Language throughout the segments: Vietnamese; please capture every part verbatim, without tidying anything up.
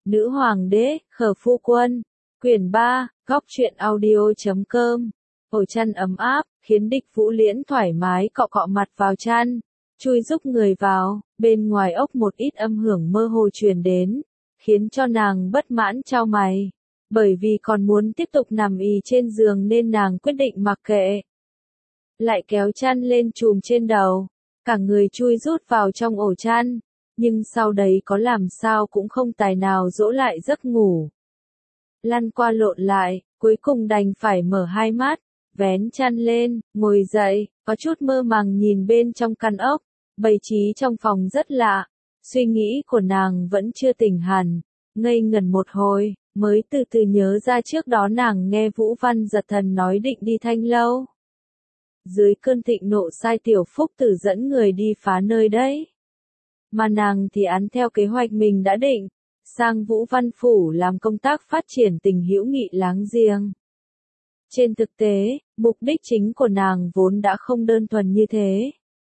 Nữ hoàng đế, khờ phu quân. Quyển ba, góc truyện audio chấm com. Ổ chăn ấm áp, khiến địch Vũ Liễn thoải mái cọ cọ mặt vào chăn, chui giúp người vào, bên ngoài ốc một ít âm hưởng mơ hồ truyền đến, khiến cho nàng bất mãn chau mày. Bởi vì còn muốn tiếp tục nằm ì trên giường nên nàng quyết định mặc kệ. Lại kéo chăn lên chùm trên đầu, cả người chui rút vào trong ổ chăn, nhưng sau đấy có làm sao cũng không tài nào dỗ lại giấc ngủ. Lăn qua lộn lại, cuối cùng đành phải mở hai mắt, vén chăn lên, ngồi dậy, có chút mơ màng nhìn bên trong căn ốc, bày trí trong phòng rất lạ. Suy nghĩ của nàng vẫn chưa tỉnh hẳn, ngây ngẩn một hồi, mới từ từ nhớ ra trước đó nàng nghe Vũ Văn Giật Thần nói định đi Thanh Lâu. Dưới cơn thịnh nộ sai Tiểu Phúc Tử dẫn người đi phá nơi đấy. Mà nàng thì án theo kế hoạch mình đã định, sang Vũ Văn Phủ làm công tác phát triển tình hữu nghị láng giềng. Trên thực tế, mục đích chính của nàng vốn đã không đơn thuần như thế.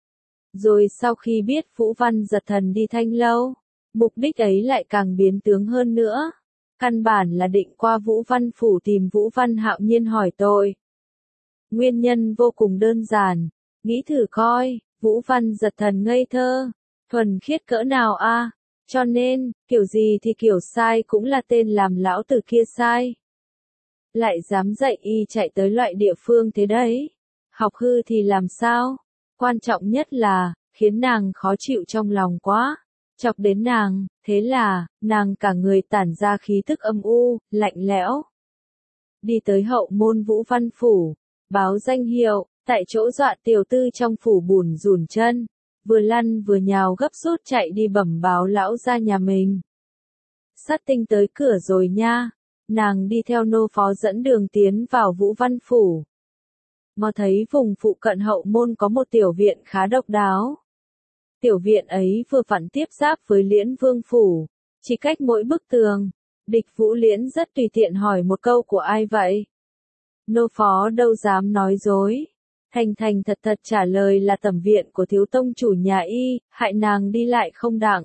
Rồi sau khi biết Vũ Văn Giật Thần đi Thanh Lâu, mục đích ấy lại càng biến tướng hơn nữa. Căn bản là định qua Vũ Văn Phủ tìm Vũ Văn Hạo Nhiên hỏi tội. Nguyên nhân vô cùng đơn giản, nghĩ thử coi, Vũ Văn Giật Thần ngây thơ, thuần khiết cỡ nào a, cho nên, kiểu gì thì kiểu sai cũng là tên làm lão tử kia sai. Lại dám dạy y chạy tới loại địa phương thế đấy, học hư thì làm sao, quan trọng nhất là, khiến nàng khó chịu trong lòng quá, chọc đến nàng, thế là, nàng cả người tản ra khí thức âm u, lạnh lẽo. Đi tới hậu môn Vũ Văn Phủ, báo danh hiệu, tại chỗ dọa tiểu tư trong phủ bùn rùn chân, vừa lăn vừa nhào gấp rút chạy đi bẩm báo lão gia nhà mình. Sát Tinh tới cửa rồi nha, nàng đi theo nô phó dẫn đường tiến vào Vũ Văn Phủ. Mà thấy vùng phụ cận hậu môn có một tiểu viện khá độc đáo. Tiểu viện ấy vừa vặn tiếp giáp với Liễn Vương Phủ, chỉ cách mỗi bức tường. Địch Vũ Liễn rất tùy tiện hỏi một câu của ai vậy? Nô phó đâu dám nói dối. Thành thành thật thật trả lời là tẩm viện của thiếu tông chủ nhà y, hại nàng đi lại không đặng.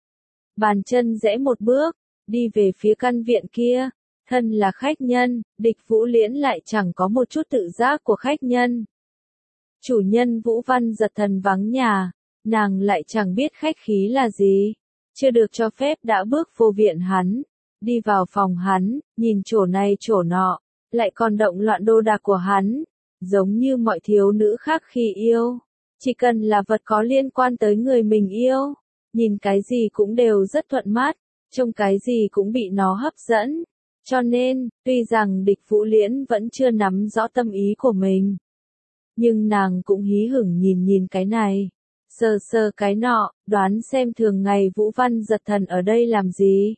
Bàn chân rẽ một bước, đi về phía căn viện kia. Thân là khách nhân, địch Vũ Liễn lại chẳng có một chút tự giác của khách nhân. Chủ nhân Vũ Văn Giật Thần vắng nhà, nàng lại chẳng biết khách khí là gì. Chưa được cho phép đã bước vô viện hắn, đi vào phòng hắn, nhìn chỗ này chỗ nọ, lại còn động loạn đồ đạc của hắn, giống như mọi thiếu nữ khác khi yêu. Chỉ cần là vật có liên quan tới người mình yêu, nhìn cái gì cũng đều rất thuận mắt, trông cái gì cũng bị nó hấp dẫn. Cho nên, tuy rằng địch Vũ Liễn vẫn chưa nắm rõ tâm ý của mình, nhưng nàng cũng hí hửng nhìn nhìn cái này, sờ sờ cái nọ, đoán xem thường ngày Vũ Văn Giật Thần ở đây làm gì.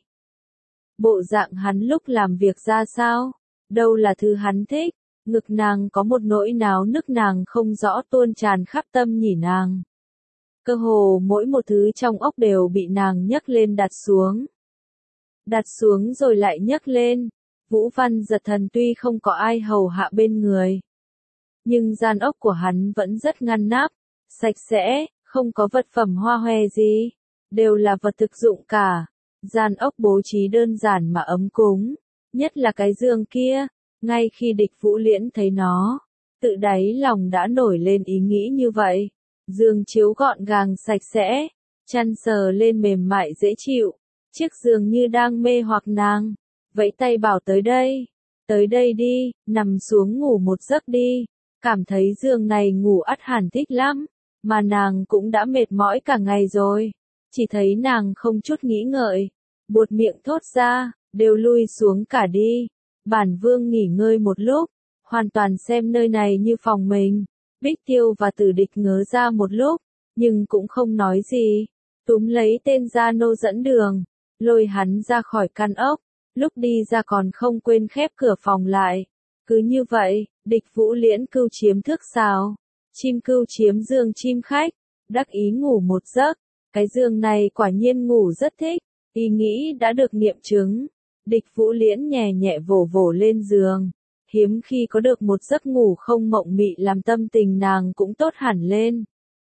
Bộ dạng hắn lúc làm việc ra sao, đâu là thứ hắn thích, ngực nàng có một nỗi náo nức nàng không rõ tuôn tràn khắp tâm nhỉ nàng. Cơ hồ mỗi một thứ trong ốc đều bị nàng nhấc lên đặt xuống. Đặt xuống rồi lại nhấc lên. Vũ Văn Giật Thần tuy không có ai hầu hạ bên người, nhưng gian ốc của hắn vẫn rất ngăn nắp, sạch sẽ, không có vật phẩm hoa hoè gì, đều là vật thực dụng cả. Gian ốc bố trí đơn giản mà ấm cúng, nhất là cái giường kia, ngay khi địch Vũ Liễn thấy nó, tự đáy lòng đã nổi lên ý nghĩ như vậy. Giường chiếu gọn gàng sạch sẽ, chăn sờ lên mềm mại dễ chịu. Chiếc giường như đang mê hoặc nàng, vẫy tay bảo tới đây, tới đây đi, nằm xuống ngủ một giấc đi, cảm thấy giường này ngủ ắt hẳn thích lắm, mà nàng cũng đã mệt mỏi cả ngày rồi, chỉ thấy nàng không chút nghĩ ngợi, buột miệng thốt ra, đều lui xuống cả đi, bản vương nghỉ ngơi một lúc, hoàn toàn xem nơi này như phòng mình. Bích Tiêu và Tử Địch ngớ ra một lúc, nhưng cũng không nói gì, túm lấy tên gia nô dẫn đường, lôi hắn ra khỏi căn ốc, lúc đi ra còn không quên khép cửa phòng lại. Cứ như vậy, địch Vũ Liễn cưu chiếm thước sào, chim cưu chiếm giường chim khách, đắc ý ngủ một giấc, cái giường này quả nhiên ngủ rất thích, ý nghĩ đã được nghiệm chứng. Địch Vũ Liễn nhẹ nhẹ vỗ vỗ lên giường, hiếm khi có được một giấc ngủ không mộng mị làm tâm tình nàng cũng tốt hẳn lên.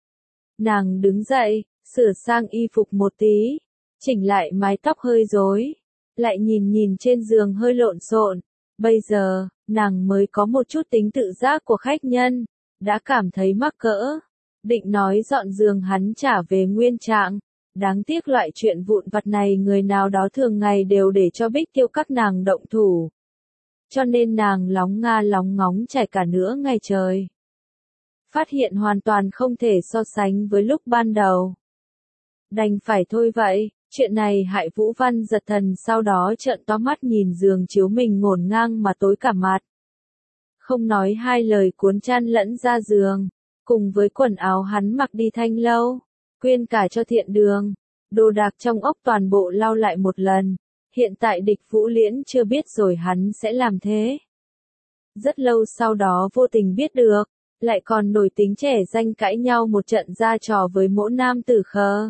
Nàng đứng dậy, sửa sang y phục một tí, chỉnh lại mái tóc hơi rối, lại nhìn nhìn trên giường hơi lộn xộn. Bây giờ, nàng mới có một chút tính tự giác của khách nhân, đã cảm thấy mắc cỡ. Định nói dọn giường hắn trả về nguyên trạng. Đáng tiếc loại chuyện vụn vặt này người nào đó thường ngày đều để cho Bích Tiêu các nàng động thủ. Cho nên nàng lóng nga lóng ngóng trải cả nửa ngày trời. Phát hiện hoàn toàn không thể so sánh với lúc ban đầu. Đành phải thôi vậy, chuyện này hại Vũ Văn giật thần sau đó trợn to mắt nhìn giường chiếu mình ngổn ngang mà tối cả mặt. Không nói hai lời cuốn chăn lẫn ra giường, cùng với quần áo hắn mặc đi thanh lâu, quyên cả cho thiện đường, đồ đạc trong ốc toàn bộ lau lại một lần. Hiện tại Địch Vũ Liễn chưa biết rồi hắn sẽ làm thế. Rất lâu sau đó vô tình biết được, lại còn nổi tính trẻ danh cãi nhau một trận ra trò với mỗ nam tử khờ.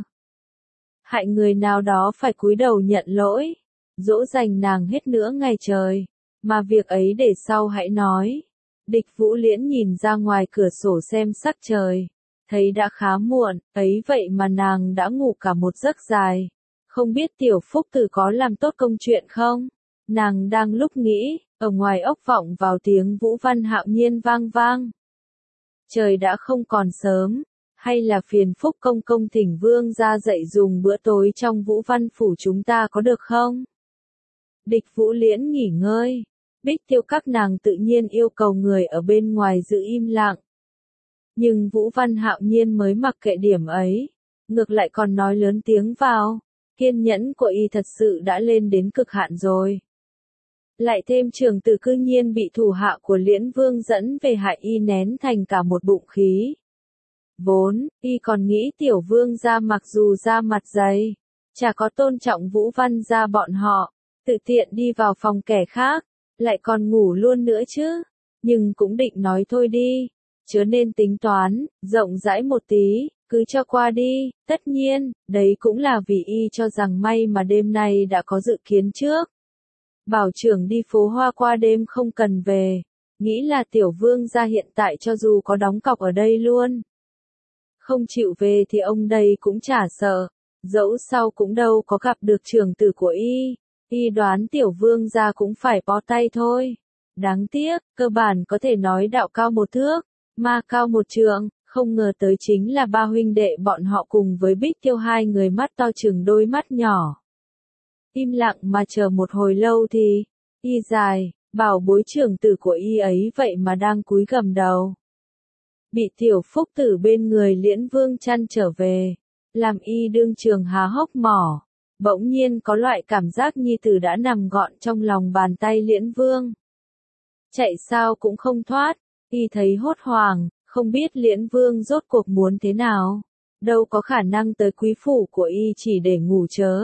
Hại người nào đó phải cúi đầu nhận lỗi, dỗ dành nàng hết nửa ngày trời, mà việc ấy để sau hãy nói. Địch Vũ Liễn nhìn ra ngoài cửa sổ xem sắc trời, thấy đã khá muộn, ấy vậy mà nàng đã ngủ cả một giấc dài. Không biết tiểu Phúc Tử có làm tốt công chuyện không? Nàng đang lúc nghĩ, ở ngoài ốc vọng vào tiếng Vũ Văn Hạo Nhiên vang vang. Trời đã không còn sớm, hay là phiền phúc công công thỉnh vương ra dậy dùng bữa tối trong Vũ Văn phủ chúng ta có được không? Địch Vũ Liễn nghỉ ngơi, Bích Tiêu các nàng tự nhiên yêu cầu người ở bên ngoài giữ im lặng. Nhưng Vũ Văn Hạo Nhiên mới mặc kệ điểm ấy, ngược lại còn nói lớn tiếng vào. Kiên nhẫn của y thật sự đã lên đến cực hạn rồi. Lại thêm trường tử cư nhiên bị thủ hạ của Liễn Vương dẫn về hại y nén thành cả một bụng khí. Vốn, y còn nghĩ tiểu vương gia mặc dù da mặt dày, chả có tôn trọng Vũ Văn gia bọn họ, tự tiện đi vào phòng kẻ khác, lại còn ngủ luôn nữa chứ. Nhưng cũng định nói thôi đi, chớ nên tính toán, rộng rãi một tí. Cứ cho qua đi, tất nhiên, đấy cũng là vì y cho rằng may mà đêm nay đã có dự kiến trước. Bảo trưởng đi phố hoa qua đêm không cần về, nghĩ là tiểu vương gia hiện tại cho dù có đóng cọc ở đây luôn. Không chịu về thì ông đây cũng chả sợ, dẫu sau cũng đâu có gặp được trưởng tử của y, y đoán tiểu vương gia cũng phải bó tay thôi. Đáng tiếc, cơ bản có thể nói đạo cao một thước, ma cao một trượng. Không ngờ tới chính là ba huynh đệ bọn họ cùng với Bích Tiêu hai người mắt to chừng đôi mắt nhỏ. Im lặng mà chờ một hồi lâu thì, y dài, bảo bối trưởng tử của y ấy vậy mà đang cúi gằm đầu. Bị tiểu Phúc Tử bên người Liễn Vương chăn trở về, làm y đương trường há hốc mỏ, bỗng nhiên có loại cảm giác nhi tử đã nằm gọn trong lòng bàn tay Liễn Vương. Chạy sao cũng không thoát, y thấy hốt hoảng. Không biết Liễn Vương rốt cuộc muốn thế nào, đâu có khả năng tới quý phủ của y chỉ để ngủ chớ.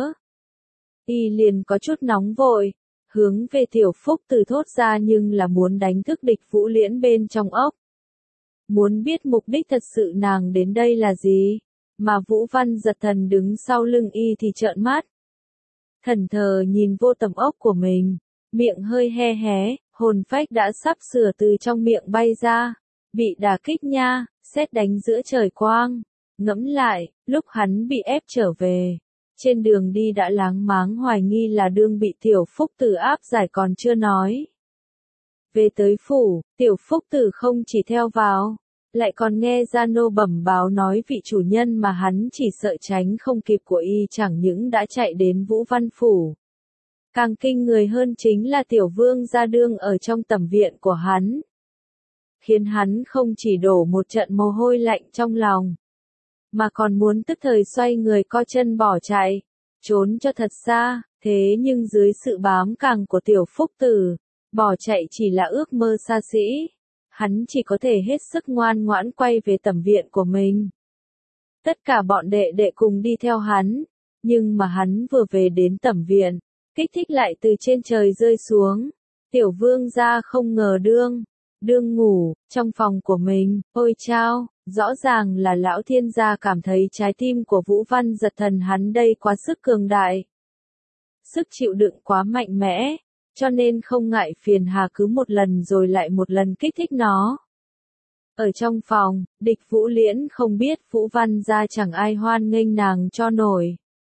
Y liền có chút nóng vội, hướng về tiểu Phúc Tử thốt ra nhưng là muốn đánh thức Địch Vũ Liễn bên trong ốc. Muốn biết mục đích thật sự nàng đến đây là gì, mà Vũ Văn giật thần đứng sau lưng y thì trợn mắt. Thần thờ nhìn vô tầm ốc của mình, miệng hơi he hé, hồn phách đã sắp sửa từ trong miệng bay ra. Bị đả kích nha, sét đánh giữa trời quang. Ngẫm lại, lúc hắn bị ép trở về, trên đường đi đã láng máng hoài nghi là đương bị tiểu Phúc Tử áp giải còn chưa nói. Về tới phủ, tiểu Phúc Tử không chỉ theo vào, lại còn nghe gia nô bẩm báo nói vị chủ nhân mà hắn chỉ sợ tránh không kịp của y chẳng những đã chạy đến Vũ Văn phủ. Càng kinh người hơn chính là tiểu vương gia đương ở trong tẩm viện của hắn. Khiến hắn không chỉ đổ một trận mồ hôi lạnh trong lòng, mà còn muốn tức thời xoay người co chân bỏ chạy, trốn cho thật xa. Thế nhưng dưới sự bám càng của tiểu Phúc Tử, bỏ chạy chỉ là ước mơ xa xỉ. Hắn chỉ có thể hết sức ngoan ngoãn quay về tẩm viện của mình. Tất cả bọn đệ đệ cùng đi theo hắn, nhưng mà hắn vừa về đến tẩm viện, kích thích lại từ trên trời rơi xuống. Tiểu vương gia không ngờ đương, đương ngủ, trong phòng của mình, ôi chao, rõ ràng là lão thiên gia cảm thấy trái tim của Vũ Văn giật thần hắn đây quá sức cường đại. Sức chịu đựng quá mạnh mẽ, cho nên không ngại phiền hà cứ một lần rồi lại một lần kích thích nó. Ở trong phòng, Địch Vũ Liễn không biết Vũ Văn gia chẳng ai hoan nghênh nàng cho nổi.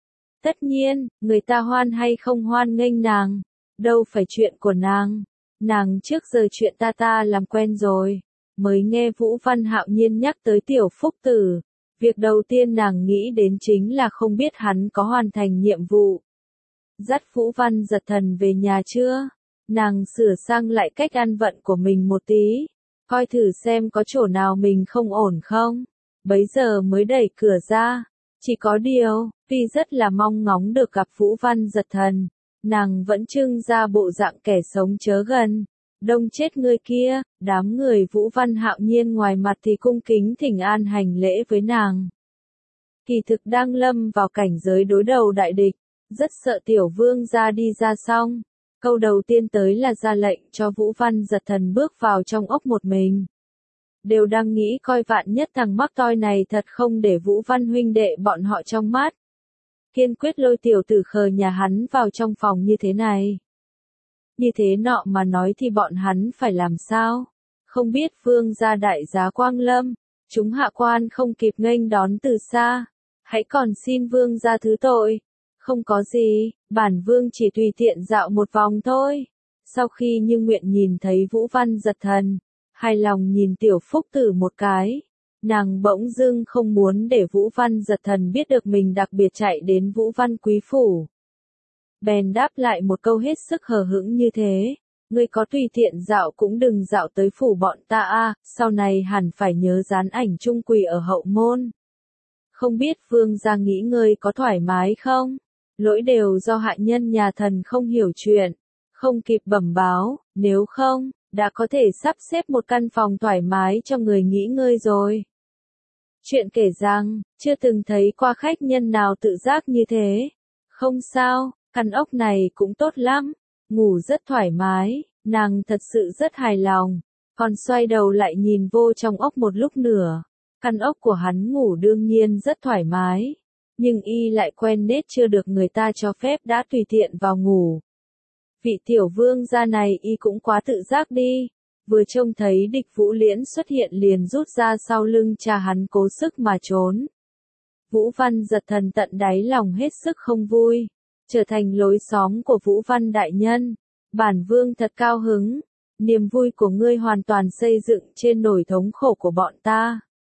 Tất nhiên, người ta hoan hay không hoan nghênh nàng, đâu phải chuyện của nàng. Nàng trước giờ chuyện ta ta làm quen rồi, mới nghe Vũ Văn Hạo Nhiên nhắc tới Tiểu Phúc Tử. Việc đầu tiên nàng nghĩ đến chính là không biết hắn có hoàn thành nhiệm vụ. Dắt Vũ Văn Giật Thần về nhà chưa? Nàng sửa sang lại cách ăn vận của mình một tí, coi thử xem có chỗ nào mình không ổn không. Bấy giờ mới đẩy cửa ra. Chỉ có điều, vì rất là mong ngóng được gặp Vũ Văn Giật Thần, nàng vẫn trưng ra bộ dạng kẻ sống chớ gần. Đông chết người kia, đám người Vũ Văn Hạo Nhiên ngoài mặt thì cung kính thỉnh an hành lễ với nàng. Kỳ thực đang lâm vào cảnh giới đối đầu đại địch, rất sợ tiểu vương ra đi ra xong. Câu đầu tiên tới là ra lệnh cho Vũ Văn Giật Thần bước vào trong ốc một mình. Đều đang nghĩ coi vạn nhất thằng mắc toi này thật không để Vũ Văn huynh đệ bọn họ trong mắt. Kiên quyết lôi tiểu tử khờ nhà hắn vào trong phòng như thế này. Như thế nọ mà nói thì bọn hắn phải làm sao? Không biết vương gia đại giá quang lâm, chúng hạ quan không kịp nghênh đón từ xa. Hãy còn xin vương gia thứ tội. Không có gì, bản vương chỉ tùy tiện dạo một vòng thôi. Sau khi Như Nguyện nhìn thấy Vũ Văn Giật Thần, hài lòng nhìn Tiểu Phúc Tử một cái. Nàng bỗng dưng không muốn để Vũ Văn Giật Thần biết được mình đặc biệt chạy đến Vũ Văn Quý Phủ. Bèn đáp lại một câu hết sức hờ hững như thế. Ngươi có tùy tiện dạo cũng đừng dạo tới phủ bọn ta a, sau này hẳn phải nhớ dán ảnh trung quỳ ở hậu môn. Không biết vương gia nghĩ ngươi có thoải mái không? Lỗi đều do hạ nhân nhà thần không hiểu chuyện, không kịp bẩm báo, nếu không, đã có thể sắp xếp một căn phòng thoải mái cho người nghỉ ngơi rồi. Chuyện kể rằng, chưa từng thấy qua khách nhân nào tự giác như thế. Không sao, căn ốc này cũng tốt lắm, ngủ rất thoải mái, nàng thật sự rất hài lòng, còn xoay đầu lại nhìn vô trong ốc một lúc nữa. Căn ốc của hắn ngủ đương nhiên rất thoải mái, nhưng y lại quen nết chưa được người ta cho phép đã tùy tiện vào ngủ. Vị tiểu vương gia này y cũng quá tự giác đi, vừa trông thấy địch Vũ Liễn xuất hiện liền rút ra sau lưng cha hắn cố sức mà trốn. Vũ Văn Giật Thần tận đáy lòng hết sức không vui, trở thành lối xóm của Vũ Văn đại nhân. Bản vương thật cao hứng, niềm vui của ngươi hoàn toàn xây dựng trên nỗi thống khổ của bọn ta.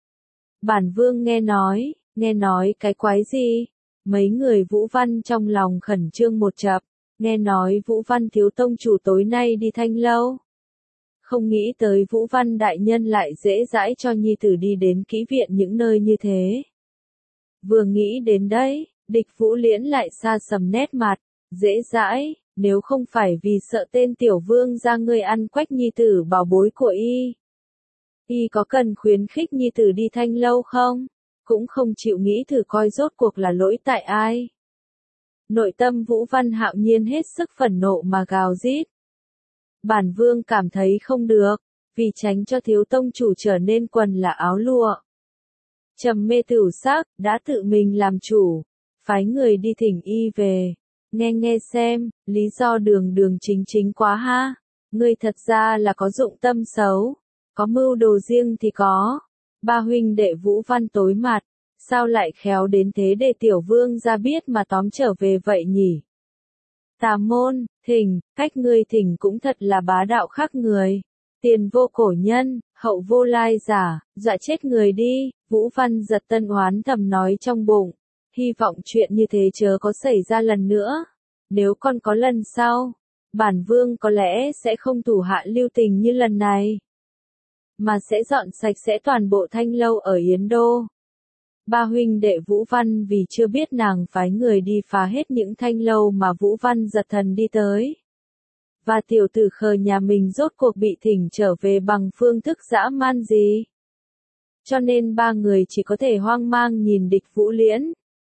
Bản vương nghe nói, nghe nói cái quái gì? Mấy người Vũ Văn trong lòng khẩn trương một chập, nghe nói Vũ Văn thiếu tông chủ tối nay đi Thanh Lâu. Không nghĩ tới Vũ Văn đại nhân lại dễ dãi cho nhi tử đi đến kỹ viện những nơi như thế. Vừa nghĩ đến đấy, địch Vũ Liễn lại xa sầm nét mặt, dễ dãi, nếu không phải vì sợ tên tiểu vương ra ngươi ăn quách nhi tử bảo bối của y. Y có cần khuyến khích nhi tử đi Thanh Lâu không? Cũng không chịu nghĩ thử coi rốt cuộc là lỗi tại ai. Nội tâm Vũ Văn Hạo Nhiên hết sức phẫn nộ mà gào rít. Bản vương cảm thấy không được, vì tránh cho thiếu tông chủ trở nên quần là áo lụa. Trầm mê tửu sắc, đã tự mình làm chủ, phái người đi thỉnh y về. Nghe nghe xem, lý do đường đường chính chính quá ha. Ngươi thật ra là có dụng tâm xấu, có mưu đồ riêng thì có. Ba huynh đệ Vũ Văn tối mặt, sao lại khéo đến thế để tiểu vương ra biết mà tóm trở về vậy nhỉ? Tà môn, thỉnh, cách ngươi thỉnh cũng thật là bá đạo khác người. Tiền vô cổ nhân, hậu vô lai giả, dọa chết người đi. Vũ Văn Giật Tân oán thầm nói trong bụng, hy vọng chuyện như thế chớ có xảy ra lần nữa. Nếu còn có lần sau, bản vương có lẽ sẽ không thủ hạ lưu tình như lần này, mà sẽ dọn sạch sẽ toàn bộ Thanh Lâu ở Yến Đô. Ba huynh đệ Vũ Văn vì chưa biết nàng phái người đi phá hết những Thanh Lâu mà Vũ Văn Giật Thần đi tới. Và tiểu tử khờ nhà mình rốt cuộc bị thỉnh trở về bằng phương thức dã man gì. Cho nên ba người chỉ có thể hoang mang nhìn địch Vũ Liễn.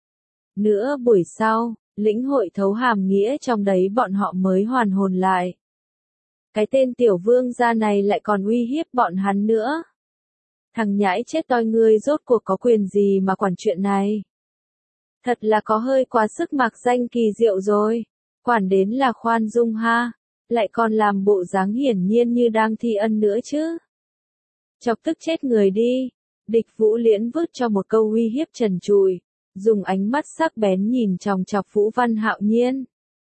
Nữa buổi sau, lĩnh hội thấu hàm nghĩa trong đấy bọn họ mới hoàn hồn lại. Cái tên tiểu vương gia này lại còn uy hiếp bọn hắn nữa. Thằng nhãi chết toi ngươi rốt cuộc có quyền gì mà quản chuyện này. Thật là có hơi quá sức mạc danh kỳ diệu rồi. Quản đến là khoan dung ha. Lại còn làm bộ dáng hiển nhiên như đang thi ân nữa chứ. Chọc tức chết người đi. Địch Vũ Liễn vứt cho một câu uy hiếp trần trụi. dùng ánh mắt sắc bén nhìn chòng chọc Vũ Văn Hạo Nhiên.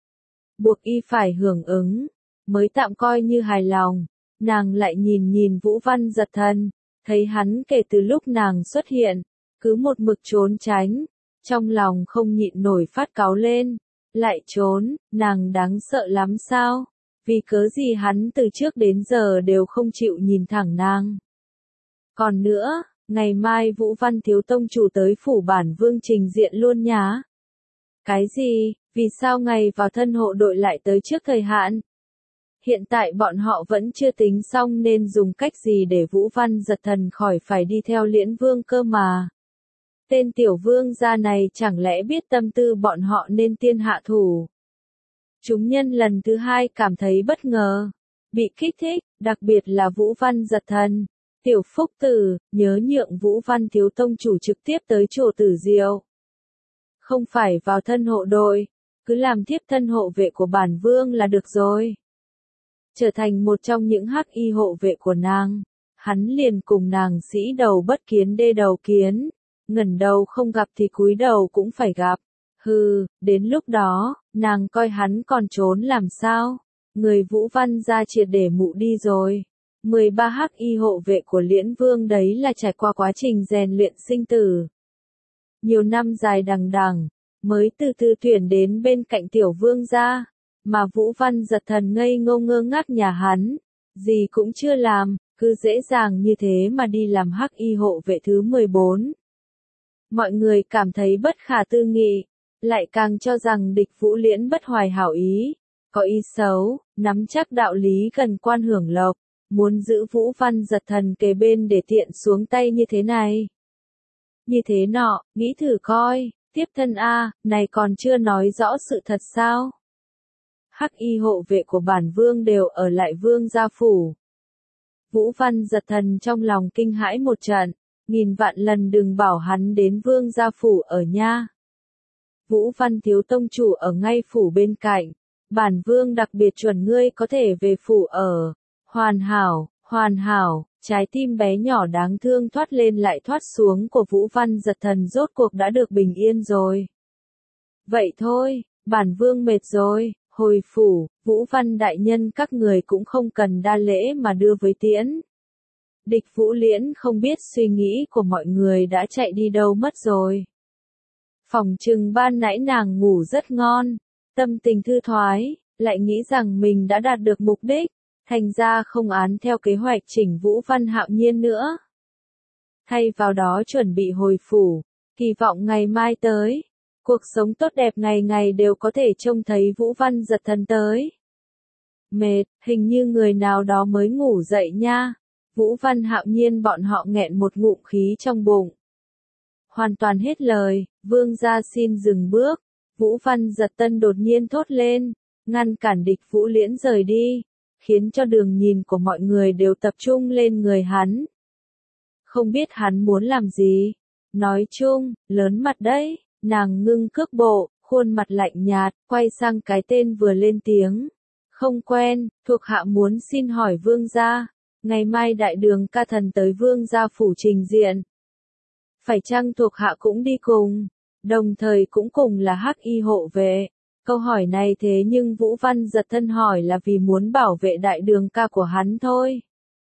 Buộc y phải hưởng ứng, mới tạm coi như hài lòng, nàng lại nhìn nhìn Vũ Văn Giật Thần, thấy hắn kể từ lúc nàng xuất hiện, cứ một mực trốn tránh, trong lòng không nhịn nổi phát cáu lên, lại trốn, nàng đáng sợ lắm sao, vì cớ gì hắn từ trước đến giờ đều không chịu nhìn thẳng nàng. Còn nữa, ngày mai Vũ Văn thiếu tông chủ tới phủ bản vương trình diện luôn nhá. Cái gì, vì sao ngày vào thân hộ đội lại tới trước thời hạn? Hiện tại bọn họ vẫn chưa tính xong nên dùng cách gì để Vũ Văn Giật Thần khỏi phải đi theo Liễn Vương cơ mà. Tên tiểu vương gia này chẳng lẽ biết tâm tư bọn họ nên tiên hạ thủ. Chúng nhân lần thứ hai cảm thấy bất ngờ, bị kích thích, đặc biệt là Vũ Văn Giật Thần. Tiểu Phúc Tử, nhớ nhượng Vũ Văn thiếu tông chủ trực tiếp tới chỗ Tử Diệu. Không phải vào thân hộ đội, cứ làm thiếp thân hộ vệ của bản vương là được rồi. Trở thành một trong những hắc y hộ vệ của nàng, hắn liền cùng nàng sĩ đầu bất kiến đê đầu kiến, ngẩng đầu không gặp thì cúi đầu cũng phải gặp. Hừ, đến lúc đó, nàng coi hắn còn trốn làm sao? Người Vũ Văn gia triệt để mụ đi rồi. mười ba hắc y hộ vệ của Liễn Vương đấy là trải qua quá trình rèn luyện sinh tử. Nhiều năm dài đằng đằng, mới từ từ tuyển đến bên cạnh tiểu vương gia, mà Vũ Văn Giật Thần ngây ngô ngơ ngác nhà hắn, gì cũng chưa làm, cứ dễ dàng như thế mà đi làm hắc y hộ vệ thứ mười bốn. Mọi người cảm thấy bất khả tư nghị, lại càng cho rằng địch Vũ Liễn bất hoài hảo ý, có ý xấu, nắm chắc đạo lý gần quan hưởng lộc, muốn giữ Vũ Văn Giật Thần kề bên để tiện xuống tay như thế này. Như thế nọ, nghĩ thử coi, tiếp thân A, này còn chưa nói rõ sự thật sao? Hắc y hộ vệ của bản vương đều ở lại vương gia phủ. Vũ Văn Giật Thần trong lòng kinh hãi một trận, nghìn vạn lần đừng bảo hắn đến vương gia phủ ở nha. Vũ Văn thiếu tông chủ ở ngay phủ bên cạnh, bản vương đặc biệt chuẩn ngươi có thể về phủ ở. Hoàn hảo, hoàn hảo, trái tim bé nhỏ đáng thương thoát lên lại thoát xuống của Vũ Văn Giật Thần rốt cuộc đã được bình yên rồi. Vậy thôi, bản vương mệt rồi, hồi phủ, Vũ Văn đại nhân các người cũng không cần đa lễ mà đưa với tiễn. Địch Vũ Liễn không biết suy nghĩ của mọi người đã chạy đi đâu mất rồi. Phòng trừng ban nãy nàng ngủ rất ngon, tâm tình thư thoái, lại nghĩ rằng mình đã đạt được mục đích. Thành ra không án theo kế hoạch chỉnh Vũ Văn Hạo Nhiên nữa. Thay vào đó chuẩn bị hồi phủ, kỳ vọng ngày mai tới, cuộc sống tốt đẹp ngày ngày đều có thể trông thấy Vũ Văn Giật Thần tới. Mệt, hình như người nào đó mới ngủ dậy nha. Vũ Văn Hạo Nhiên bọn họ nghẹn một ngụm khí trong bụng. Hoàn toàn hết lời, vương gia xin dừng bước. Vũ Văn Giật Tân đột nhiên thốt lên, ngăn cản địch Vũ Liễn rời đi, khiến cho đường nhìn của mọi người đều tập trung lên người hắn. Không biết hắn muốn làm gì. Nói chung, lớn mặt đấy, nàng ngưng cước bộ, khuôn mặt lạnh nhạt, quay sang cái tên vừa lên tiếng. Không quen, thuộc hạ muốn xin hỏi vương gia, ngày mai đại đường ca thần tới vương gia phủ trình diện. Phải chăng thuộc hạ cũng đi cùng, đồng thời cũng cùng là hắc y hộ vệ. Câu hỏi này thế nhưng Vũ Văn Giật Thân hỏi là vì muốn bảo vệ đại đường ca của hắn thôi.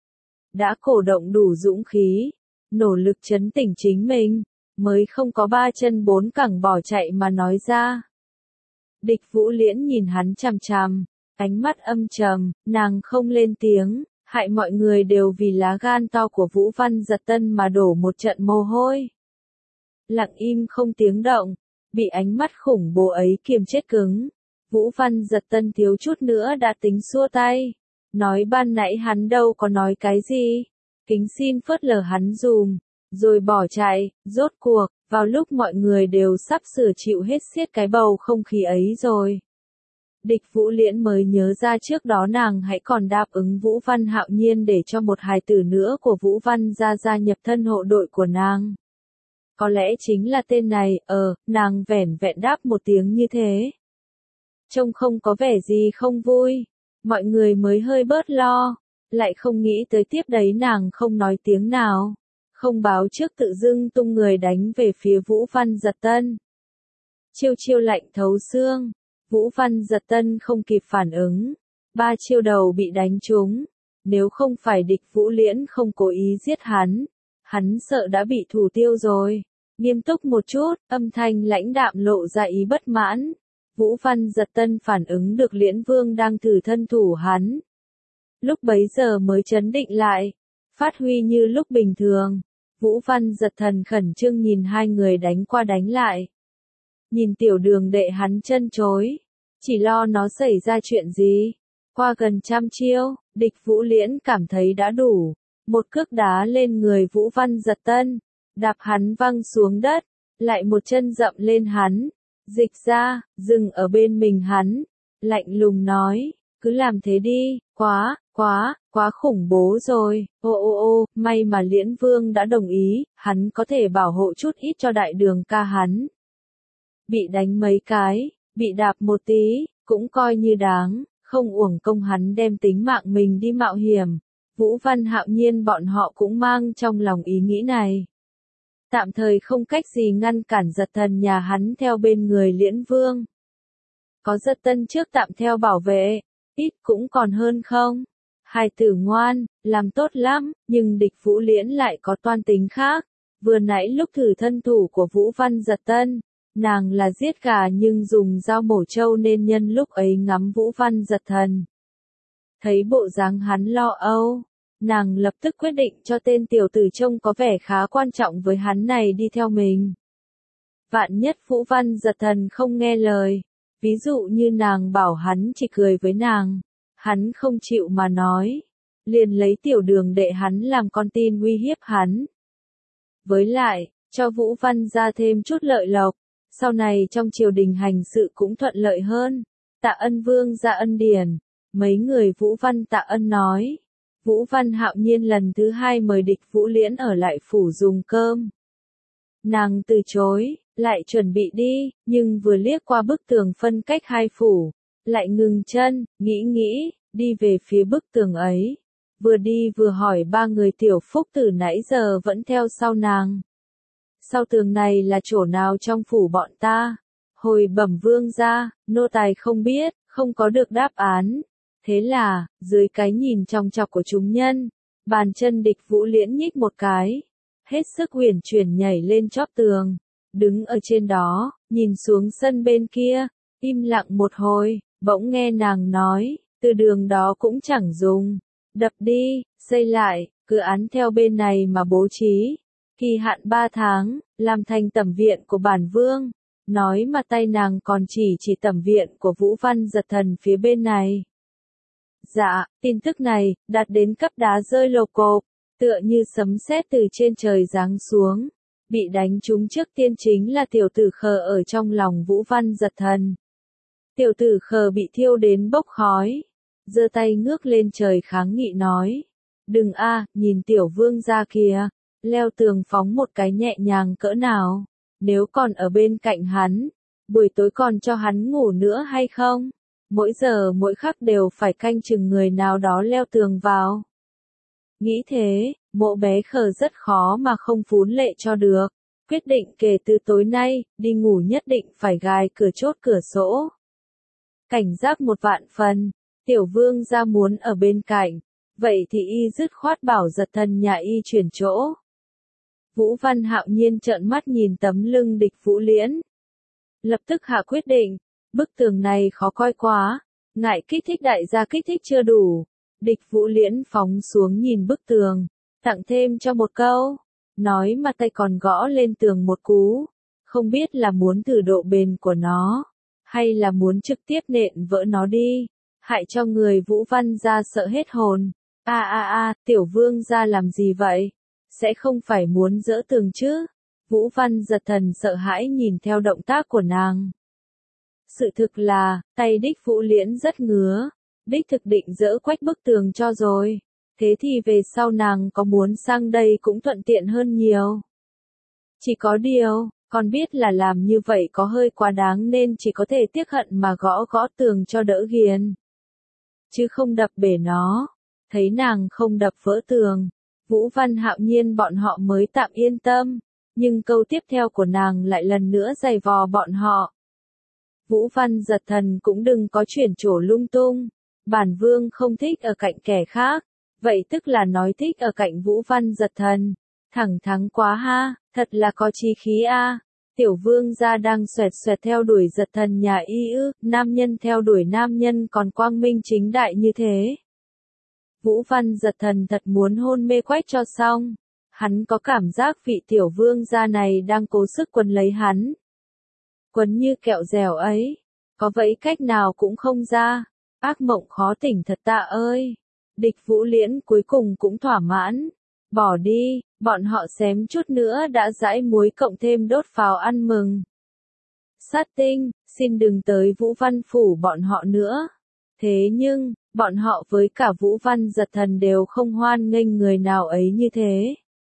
Đã cổ động đủ dũng khí, nỗ lực trấn tỉnh chính mình, mới không có ba chân bốn cẳng bỏ chạy mà nói ra. Địch Vũ Liễn nhìn hắn chằm chằm, ánh mắt âm trầm, nàng không lên tiếng, hại mọi người đều vì lá gan to của Vũ Văn Giật Tân mà đổ một trận mồ hôi. Lặng im không tiếng động. Bị ánh mắt khủng bố ấy kiềm chết cứng, Vũ Văn Giật Tân thiếu chút nữa đã tính xua tay, nói ban nãy hắn đâu có nói cái gì, kính xin phớt lờ hắn dùm, rồi bỏ chạy, rốt cuộc, vào lúc mọi người đều sắp sửa chịu hết xiết cái bầu không khí ấy rồi. Địch Vũ Liễn mới nhớ ra trước đó nàng hãy còn đáp ứng Vũ Văn Hạo Nhiên để cho một hài tử nữa của Vũ Văn gia gia nhập thân hộ đội của nàng. Có lẽ chính là tên này, ờ, nàng vẻn vẹn đáp một tiếng như thế. Trông không có vẻ gì không vui, mọi người mới hơi bớt lo, lại không nghĩ tới tiếp đấy nàng không nói tiếng nào. không báo trước tự dưng tung người đánh về phía Vũ Văn Giật Tân. Chiêu chiêu lạnh thấu xương, Vũ Văn Giật Tân không kịp phản ứng, ba chiêu đầu bị đánh trúng, nếu không phải địch Vũ Liễn không cố ý giết hắn, hắn sợ đã bị thủ tiêu rồi. Nghiêm túc một chút, âm thanh lãnh đạm lộ ra ý bất mãn. Vũ Văn Giật Tân phản ứng được Liễn Vương đang thử thân thủ hắn. Lúc bấy giờ mới chấn định lại, phát huy như lúc bình thường. Vũ Văn Giật Thần khẩn trương nhìn hai người đánh qua đánh lại. Nhìn tiểu đường đệ hắn chân chối, chỉ lo nó xảy ra chuyện gì. Qua gần trăm chiêu, địch Vũ Liễn cảm thấy đã đủ. Một cước đá lên người Vũ Văn Giật Tân, đạp hắn văng xuống đất, lại một chân dậm lên hắn, dịch ra, dừng ở bên mình hắn, lạnh lùng nói, cứ làm thế đi, quá, quá, quá khủng bố rồi, ô ô ô, may mà Liễn Vương đã đồng ý, hắn có thể bảo hộ chút ít cho đại đường ca hắn. Bị đánh mấy cái, bị đạp một tí, cũng coi như đáng, không uổng công hắn đem tính mạng mình đi mạo hiểm. Vũ Văn Hạo Nhiên bọn họ cũng mang trong lòng ý nghĩ này. Tạm thời không cách gì ngăn cản Giật Thần nhà hắn theo bên người Liễn Vương. Có Giật Tân trước tạm theo bảo vệ, ít cũng còn hơn không. Hài tử ngoan, làm tốt lắm, nhưng địch Vũ Liễn lại có toan tính khác. Vừa nãy lúc thử thân thủ của Vũ Văn Giật Tân, nàng là giết gà nhưng dùng dao mổ trâu nên nhân lúc ấy ngắm Vũ Văn Giật Thần. Thấy bộ dáng hắn lo âu, nàng lập tức quyết định cho tên tiểu tử trông có vẻ khá quan trọng với hắn này đi theo mình. Vạn nhất Vũ Văn Giật Thần không nghe lời, ví dụ như nàng bảo hắn chỉ cười với nàng, hắn không chịu mà nói, liền lấy tiểu đường đệ hắn làm con tin uy hiếp hắn. Với lại, cho Vũ Văn ra thêm chút lợi lộc, sau này trong triều đình hành sự cũng thuận lợi hơn. Tạ Ân Vương ra ân điển, mấy người Vũ Văn tạ ân nói. Vũ Văn Hạo Nhiên lần thứ hai mời địch Vũ Liễn ở lại phủ dùng cơm. Nàng từ chối, lại chuẩn bị đi, nhưng vừa liếc qua bức tường phân cách hai phủ, lại ngừng chân, nghĩ nghĩ, đi về phía bức tường ấy. Vừa đi vừa hỏi ba người tiểu phúc từ nãy giờ vẫn theo sau nàng. Sau tường này là chỗ nào trong phủ bọn ta? Hồi bẩm vương ra, nô tài không biết, không có được đáp án. Thế là, dưới cái nhìn trong chọc của chúng nhân, bàn chân địch Vũ Liễn nhích một cái, hết sức huyền chuyển nhảy lên chóp tường, đứng ở trên đó, nhìn xuống sân bên kia, im lặng một hồi, bỗng nghe nàng nói, từ đường đó cũng chẳng dùng, đập đi, xây lại, cứ án theo bên này mà bố trí, kỳ hạn ba tháng, làm thành tẩm viện của bản vương, nói mà tay nàng còn chỉ chỉ tẩm viện của Vũ Văn Giật Thần phía bên này. Dạ, tin tức này, đạt đến cấp đá rơi lộp cộp, tựa như sấm sét từ trên trời giáng xuống. Bị đánh trúng trước tiên chính là tiểu tử khờ ở trong lòng Vũ Văn Giật Thần. Tiểu tử khờ bị thiêu đến bốc khói, giơ tay ngước lên trời kháng nghị nói. Đừng a, nhìn tiểu vương ra kìa, leo tường phóng một cái nhẹ nhàng cỡ nào, nếu còn ở bên cạnh hắn, buổi tối còn cho hắn ngủ nữa hay không? Mỗi giờ mỗi khắc đều phải canh chừng người nào đó leo tường vào. Nghĩ thế, mộ bé khờ rất khó mà không phún lệ cho được. Quyết định kể từ tối nay, đi ngủ nhất định phải gài cửa chốt cửa sổ. Cảnh giác một vạn phần, tiểu vương ra muốn ở bên cạnh, vậy thì y dứt khoát bảo Giật Thần nhà y chuyển chỗ. Vũ Văn Hạo Nhiên trợn mắt nhìn tấm lưng địch Vũ Liễn. Lập tức hạ quyết định. Bức tường này khó coi quá, ngại kích thích đại gia kích thích chưa đủ. Địch Vũ Liễn phóng xuống nhìn bức tường, tặng thêm cho một câu, nói mà tay còn gõ lên tường một cú, không biết là muốn thử độ bền của nó, hay là muốn trực tiếp nện vỡ nó đi, hại cho người Vũ Văn gia sợ hết hồn. A a a, tiểu vương gia làm gì vậy? Sẽ không phải muốn dỡ tường chứ? Vũ Văn Giật Thần sợ hãi nhìn theo động tác của nàng. Sự thực là, tay đích Vũ Liễn rất ngứa, đích thực định dỡ quách bức tường cho rồi, thế thì về sau nàng có muốn sang đây cũng thuận tiện hơn nhiều. Chỉ có điều, con biết là làm như vậy có hơi quá đáng nên chỉ có thể tiếc hận mà gõ gõ tường cho đỡ ghiền. Chứ không đập bể nó, thấy nàng không đập vỡ tường, Vũ Văn Hạo Nhiên bọn họ mới tạm yên tâm, nhưng câu tiếp theo của nàng lại lần nữa giày vò bọn họ. Vũ Văn Giật Thần cũng đừng có chuyển chỗ lung tung, bản vương không thích ở cạnh kẻ khác, vậy tức là nói thích ở cạnh Vũ Văn Giật Thần, thẳng thắn quá ha, thật là có chí khí a. Tiểu vương gia đang xoẹt xoẹt theo đuổi Giật Thần nhà y ư, nam nhân theo đuổi nam nhân còn quang minh chính đại như thế. Vũ Văn Giật Thần thật muốn hôn mê quách cho xong, hắn có cảm giác vị tiểu vương gia này đang cố sức quấn lấy hắn. Quấn như kẹo dẻo ấy, có vậy cách nào cũng không ra, ác mộng khó tỉnh thật tạ ơi. Địch Vũ Liễn cuối cùng cũng thỏa mãn, bỏ đi, bọn họ xém chút nữa đã dãi muối cộng thêm đốt pháo ăn mừng. Sát tinh, xin đừng tới Vũ Văn phủ bọn họ nữa. Thế nhưng, bọn họ với cả Vũ Văn Giật Thần đều không hoan nghênh người nào ấy như thế.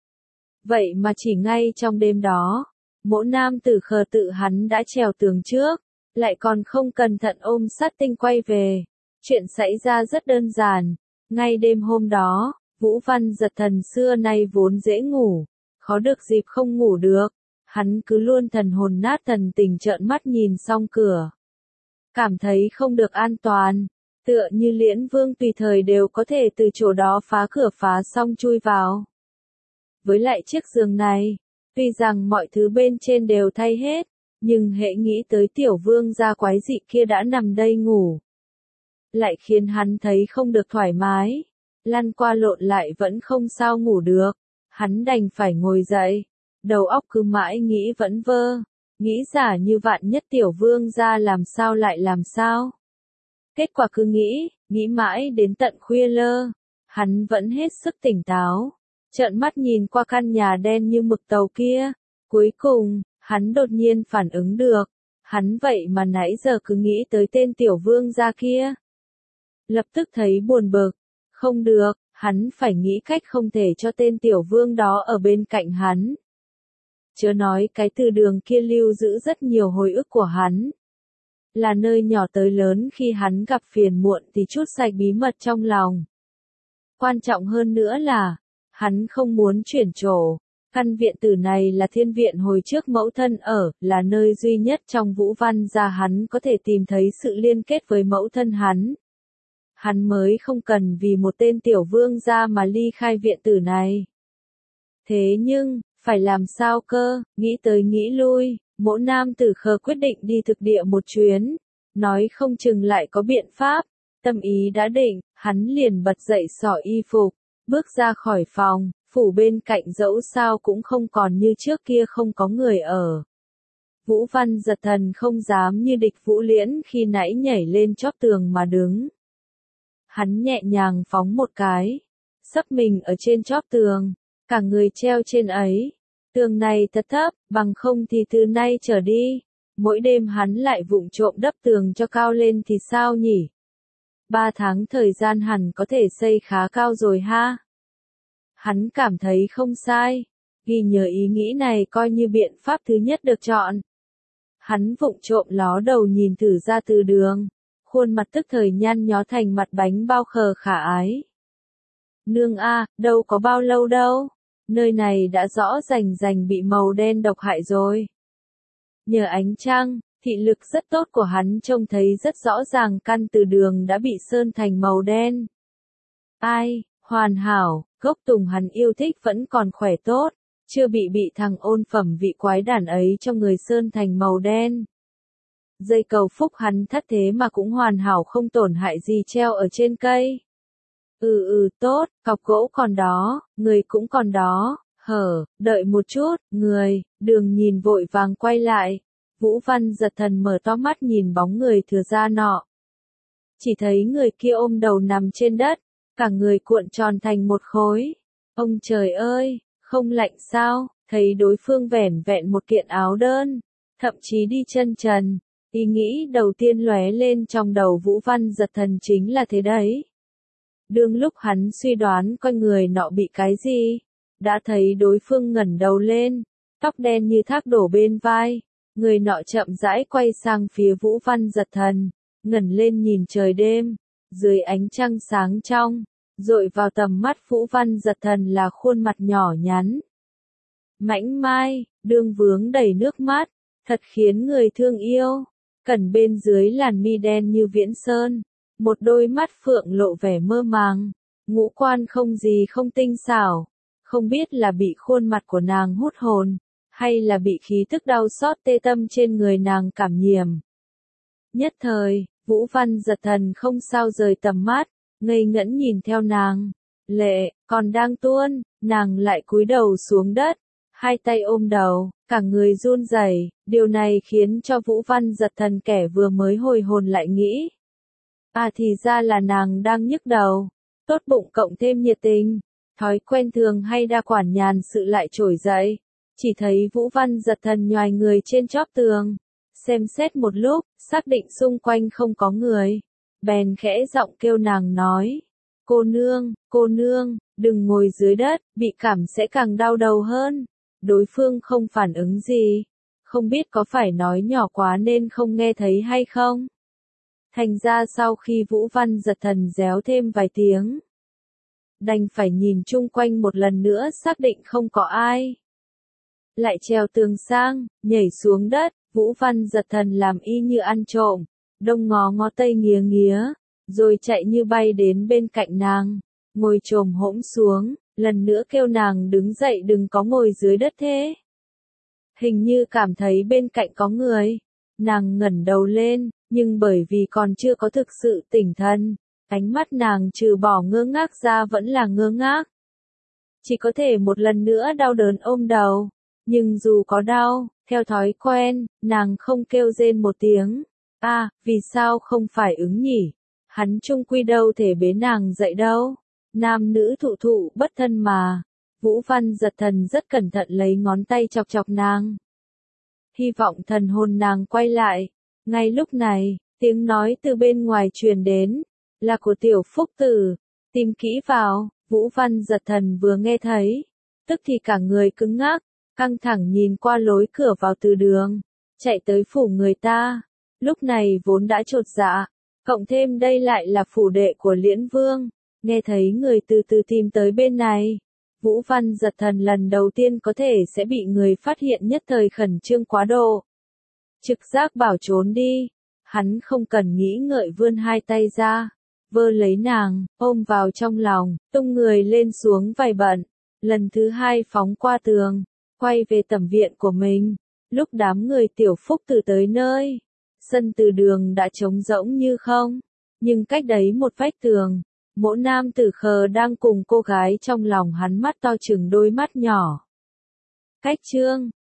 Vậy mà chỉ ngay trong đêm đó, mỗ nam tử khờ tự hắn đã trèo tường trước, lại còn không cẩn thận ôm sát tinh quay về. Chuyện xảy ra rất đơn giản, ngay đêm hôm đó, Vũ Văn Giật Thần xưa nay vốn dễ ngủ, khó được dịp không ngủ được, hắn cứ luôn thần hồn nát thần tình trợn mắt nhìn song cửa. Cảm thấy không được an toàn, tựa như Liễn Vương tùy thời đều có thể từ chỗ đó phá cửa phá xong chui vào. Với lại chiếc giường này, tuy rằng mọi thứ bên trên đều thay hết, nhưng hễ nghĩ tới tiểu vương gia quái dị kia đã nằm đây ngủ, lại khiến hắn thấy không được thoải mái, lăn qua lộn lại vẫn không sao ngủ được, hắn đành phải ngồi dậy, đầu óc cứ mãi nghĩ vẫn vơ, nghĩ giả như vạn nhất tiểu vương gia làm sao lại làm sao. Kết quả cứ nghĩ, nghĩ mãi đến tận khuya lơ, hắn vẫn hết sức tỉnh táo, trợn mắt nhìn qua căn nhà đen như mực tàu kia, cuối cùng, hắn đột nhiên phản ứng được, hắn vậy mà nãy giờ cứ nghĩ tới tên tiểu vương gia kia. Lập tức thấy buồn bực, không được, hắn phải nghĩ cách không thể cho tên tiểu vương đó ở bên cạnh hắn. Chớ nói cái từ đường kia lưu giữ rất nhiều hồi ức của hắn. Là nơi nhỏ tới lớn khi hắn gặp phiền muộn thì chút sạch bí mật trong lòng. Quan trọng hơn nữa là, hắn không muốn chuyển chỗ. Căn viện tử này là thiên viện hồi trước mẫu thân ở, là nơi duy nhất trong Vũ Văn gia hắn có thể tìm thấy sự liên kết với mẫu thân hắn. Hắn mới không cần vì một tên tiểu vương gia mà ly khai viện tử này. Thế nhưng, phải làm sao cơ, nghĩ tới nghĩ lui, mỗ nam tử khờ quyết định đi thực địa một chuyến, nói không chừng lại có biện pháp, tâm ý đã định, hắn liền bật dậy xỏ y phục, bước ra khỏi phòng, phủ bên cạnh dẫu sao cũng không còn như trước kia không có người ở. Vũ Văn Giật Thần không dám như Địch Vũ Liễn khi nãy nhảy lên chóp tường mà đứng. Hắn nhẹ nhàng phóng một cái, sấp mình ở trên chóp tường, cả người treo trên ấy. Tường này thật thấp, bằng không thì từ nay trở đi, mỗi đêm hắn lại vụng trộm đắp tường cho cao lên thì sao nhỉ? Ba tháng thời gian hẳn có thể xây khá cao rồi ha. Hắn cảm thấy không sai, ghi nhớ ý nghĩ này coi như biện pháp thứ nhất được chọn. Hắn vụng trộm ló đầu nhìn thử ra từ đường, khuôn mặt tức thời nhăn nhó thành mặt bánh bao khờ khả ái. Nương a, đâu có bao lâu đâu, nơi này đã rõ rành rành bị màu đen độc hại rồi. Nhờ ánh trăng, thị lực rất tốt của hắn trông thấy rất rõ ràng căn từ đường đã bị sơn thành màu đen. Ai, hoàn hảo, gốc tùng hắn yêu thích vẫn còn khỏe tốt, chưa bị bị thằng ôn phẩm vị quái đản ấy cho người sơn thành màu đen. Dây cầu phúc hắn thất thế mà cũng hoàn hảo không tổn hại gì treo ở trên cây. Ừ ừ tốt, cọc gỗ còn đó, người cũng còn đó, hở, đợi một chút, người, đường nhìn vội vàng quay lại. Vũ Văn Giật Thần mở to mắt nhìn bóng người thừa ra nọ. Chỉ thấy người kia ôm đầu nằm trên đất, cả người cuộn tròn thành một khối. Ông trời ơi, không lạnh sao, thấy đối phương vẻn vẹn một kiện áo đơn, thậm chí đi chân trần. Ý nghĩ đầu tiên lóe lên trong đầu Vũ Văn Giật Thần chính là thế đấy. Đương lúc hắn suy đoán coi người nọ bị cái gì, đã thấy đối phương ngẩng đầu lên, tóc đen như thác đổ bên vai, người nọ chậm rãi quay sang phía Vũ Văn Giật Thần, ngẩng lên nhìn trời đêm, dưới ánh trăng sáng trong, dội vào tầm mắt Vũ Văn Giật Thần là khuôn mặt nhỏ nhắn, mảnh mai, đương vướng đầy nước mắt, thật khiến người thương yêu. Cẩn bên dưới làn mi đen như viễn sơn, một đôi mắt phượng lộ vẻ mơ màng, ngũ quan không gì không tinh xảo, không biết là bị khuôn mặt của nàng hút hồn, hay là bị khí tức đau xót tê tâm trên người nàng cảm nhiễm. Nhất thời, Vũ Văn Giật Thần không sao rời tầm mắt, ngây ngẩn nhìn theo nàng. Lệ còn đang tuôn, nàng lại cúi đầu xuống đất, hai tay ôm đầu, cả người run rẩy. Điều này khiến cho Vũ Văn Giật Thần kẻ vừa mới hồi hồn lại nghĩ, à thì ra là nàng đang nhức đầu. Tốt bụng cộng thêm nhiệt tình, thói quen thường hay đa quản nhàn sự lại trỗi dậy. Chỉ thấy Vũ Văn Giật Thần nhoài người trên chóp tường, xem xét một lúc, xác định xung quanh không có người, bèn khẽ giọng kêu nàng nói, cô nương, cô nương, đừng ngồi dưới đất, bị cảm sẽ càng đau đầu hơn. Đối phương không phản ứng gì, không biết có phải nói nhỏ quá nên không nghe thấy hay không. Thành ra sau khi Vũ Văn Giật Thần réo thêm vài tiếng, đành phải nhìn chung quanh một lần nữa xác định không có ai. Lại trèo tường sang, nhảy xuống đất, Vũ Văn Giật Thần làm y như ăn trộm, đông ngó ngó tây nghía nghía, rồi chạy như bay đến bên cạnh nàng, ngồi chồm hổm xuống, lần nữa kêu nàng đứng dậy đừng có ngồi dưới đất thế. Hình như cảm thấy bên cạnh có người, nàng ngẩng đầu lên, nhưng bởi vì còn chưa có thực sự tỉnh thần, ánh mắt nàng trừ bỏ ngơ ngác ra vẫn là ngơ ngác. Chỉ có thể một lần nữa đau đớn ôm đầu, nhưng dù có đau, theo thói quen, nàng không kêu rên một tiếng. À, vì sao không phải ứng nhỉ? Hắn chung quy đâu thể bế nàng dậy đâu. Nam nữ thụ thụ bất thân mà. Vũ Văn Giật Thần rất cẩn thận lấy ngón tay chọc chọc nàng, hy vọng thần hồn nàng quay lại. Ngay lúc này, tiếng nói từ bên ngoài truyền đến, là của Tiểu Phúc Tử. Tìm kỹ vào, Vũ Văn Giật Thần vừa nghe thấy, tức thì cả người cứng ngắc, căng thẳng nhìn qua lối cửa vào từ đường, chạy tới phủ người ta. Lúc này vốn đã chột dạ, cộng thêm đây lại là phủ đệ của Liễn Vương, nghe thấy người từ từ tìm tới bên này. Vũ Văn Giật Thần lần đầu tiên có thể sẽ bị người phát hiện, nhất thời khẩn trương quá độ. Trực giác bảo trốn đi, hắn không cần nghĩ ngợi vươn hai tay ra, vơ lấy nàng, ôm vào trong lòng, tung người lên xuống vài bận, lần thứ hai phóng qua tường, quay về tẩm viện của mình. Lúc đám người Tiểu Phúc Tử tới nơi, sân từ đường đã trống rỗng như không, nhưng cách đấy một vách tường, Mỗ nam tử khờ đang cùng cô gái trong lòng hắn mắt to chừng đôi mắt nhỏ. Cách chương